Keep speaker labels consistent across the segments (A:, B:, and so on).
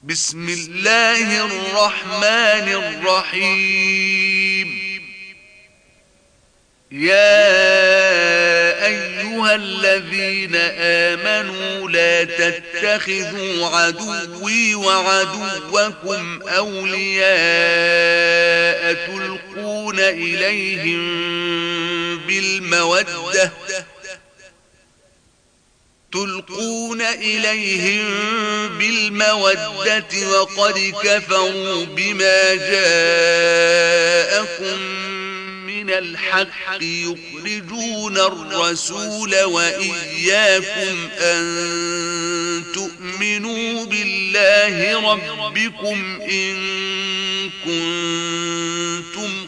A: بسم الله الرحمن الرحيم. يا أيها الذين آمنوا لا تتخذوا عدوي وعدوكم أولياء تلقون إليهم بالمودة وقد كفروا بما جاءكم من الحق يخرجون الرسول وإياكم أن تؤمنوا بالله ربكم إن كنتم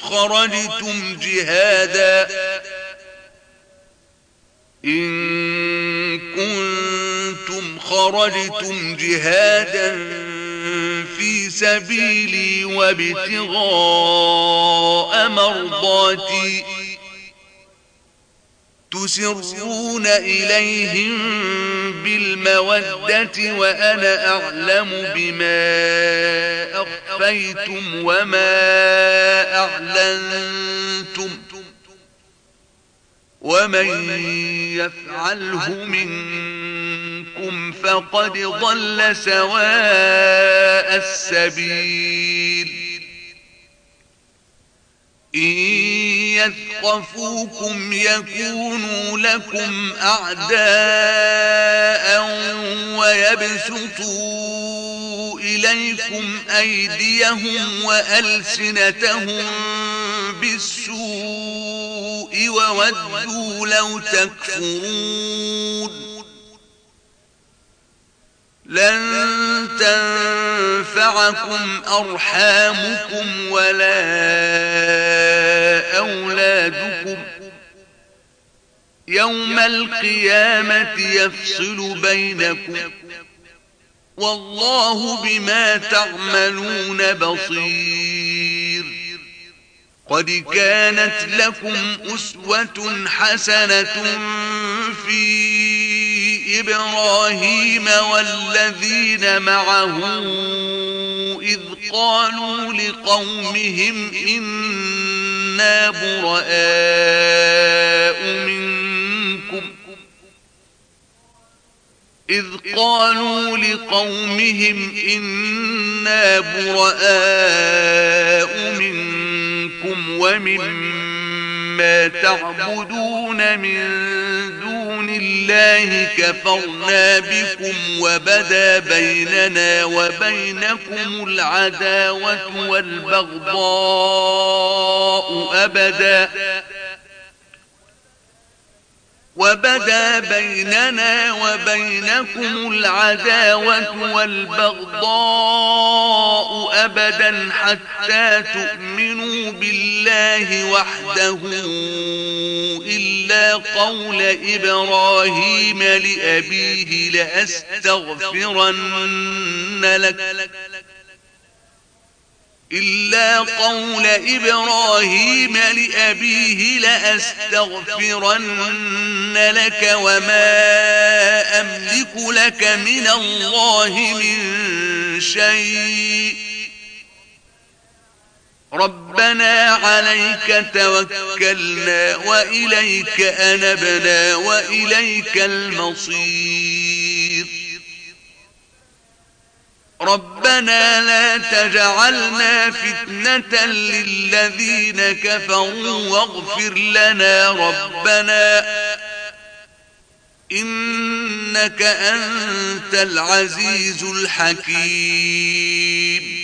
A: خرجتم جهادا في سبيلي وابتغاء مرضاتي تسرون إليهم بالمودة وأنا أعلم بما أخفيتم وما أعلنتم ومن يفعله منكم فقد ضل سواء السبيل. إن يثقفوكم يكونوا لكم أعداء ويبسطوا إليكم أيديهم وألسنتهم بالسوء وودوا لو تكفرون. لن تنفعكم أرحامكم ولا أولادكم يوم القيامة يفصل بينكم والله بما تعملون بصير. قد كانت لكم أسوة حسنة في إبراهيم والذين معه إذ قالوا لقومهم إنا براء منكم ومما تعبدون من دون الله كفرنا بكم وبدا بيننا وبينكم العداوة والبغضاء أبدا حتى تؤمنوا بالله وحده إلا قول إبراهيم لأبيه لأستغفرن لك وما أملك لك من الله من شيء ربنا عليك توكلنا وإليك أنبنا وإليك المصير. ربنا لا تجعلنا فتنة للذين كفروا واغفر لنا ربنا إنك أنت العزيز الحكيم.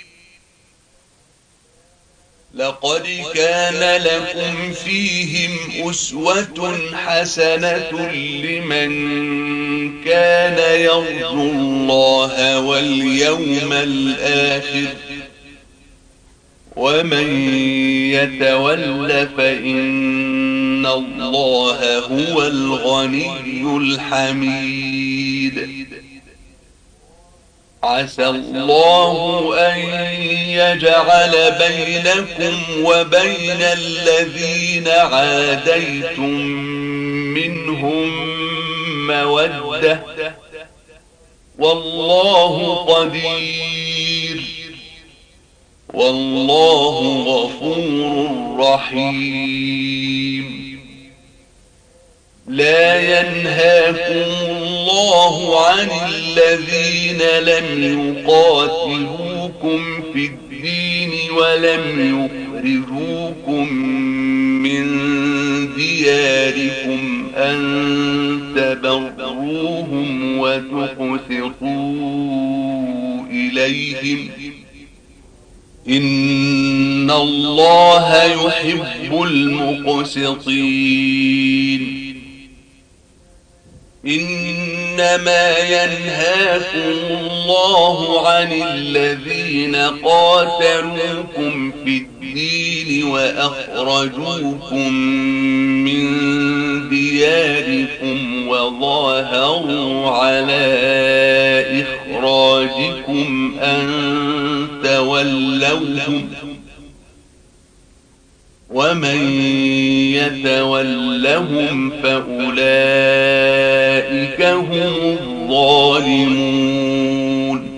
B: لقد كان لكم فيهم أسوة حسنة لمن كان يرجو الله واليوم الآخر ومن يتول فإن الله هو الغني الحميد. عسى الله أن يجعل بينكم وبين الذين عاديتم منهم مودة والله قدير والله غفور رحيم. لا ينهاكم الله عن الذين لم يقاتلوكم في الدين ولم يخرجوكم من دياركم أن تبروهم وتقسطوا إليهم إن الله يحب المقسطين. إنما ينهاكم الله عن الذين قاتلوكم في الدين وأخرجوكم من دياركم وظاهروا على إخراجكم أن تولوهم ومن يتولهم فأولئك هم الظالمون.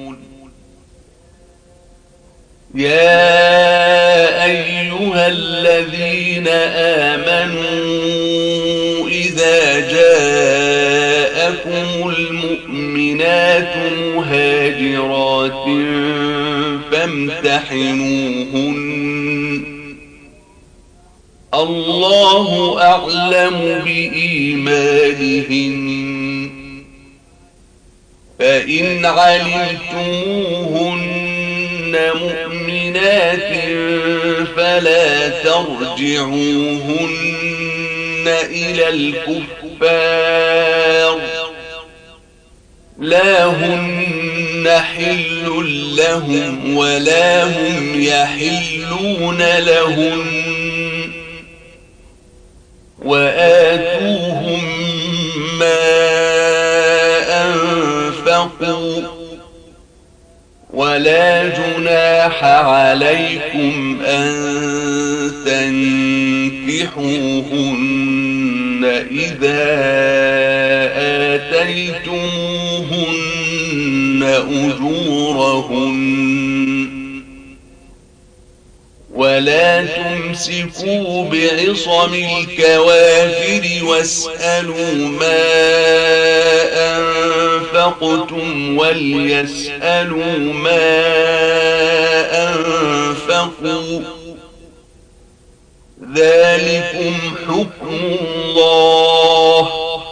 B: يا أيها الذين آمنوا إذا جاءكم المؤمنات مهاجرات فامتحنوهن الله أعلم بإيمانهن فإن علمتموهن مؤمنات فلا ترجعوهن إلى الكفار لا هن حل لهم ولا هم يحلون لهن وآتوهم ما أنفقوا ولا جناح عليكم أن تنكحوهن إذا آتيتموهن أجورهن ولا تمسكوا بعصم الكوافر واسألوا ما أنفقتم وليسألوا ما أنفقوا ذلكم حكم الله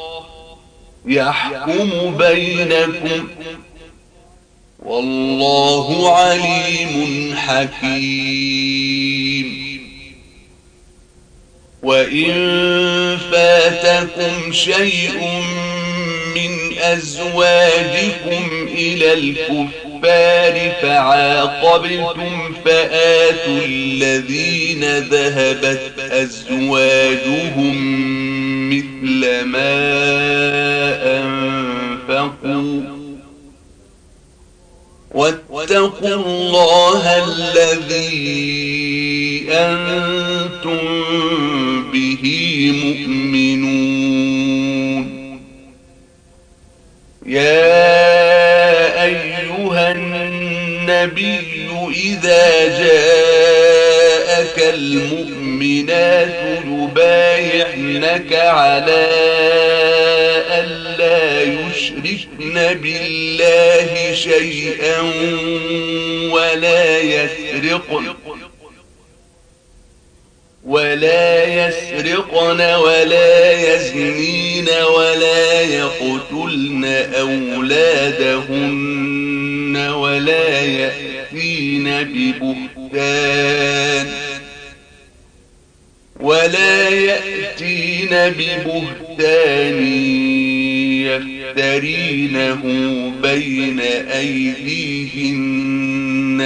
B: يحكم بينكم والله عليم حكيم. وإن فاتكم شيء من أزواجكم إلى الكفار فعاقبتم فآتوا الذين ذهبت أزواجهم مثل ما أنفقوا واتقوا الله الذي أنتم به مؤمنون. يا أيها النبي إذا جاءك المؤمنات يبايعنك على ألا يشركن بالله شيئا ولا يسرقن ولا يزنين ولا يقتلن أولادهن ولا يأتين ببهتان يفترينه بين أيديهن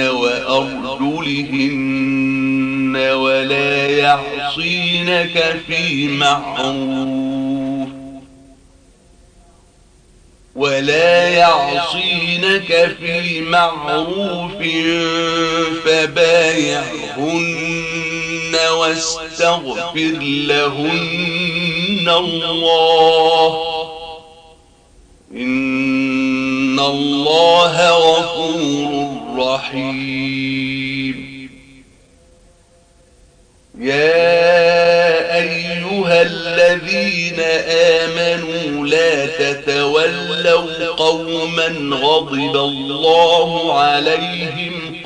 B: وأرجلهن ولا يعصينك في معروف فبايعهن واستغفر لهن الله إن الله غفور رحيم. يا أيها الذين آمنوا لا تتولوا قوما غضب الله عليهم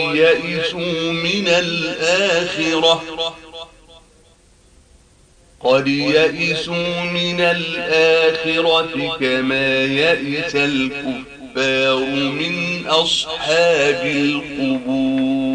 B: قد يئسوا من الآخرة كما يئس الكفار من أصحاب القبور.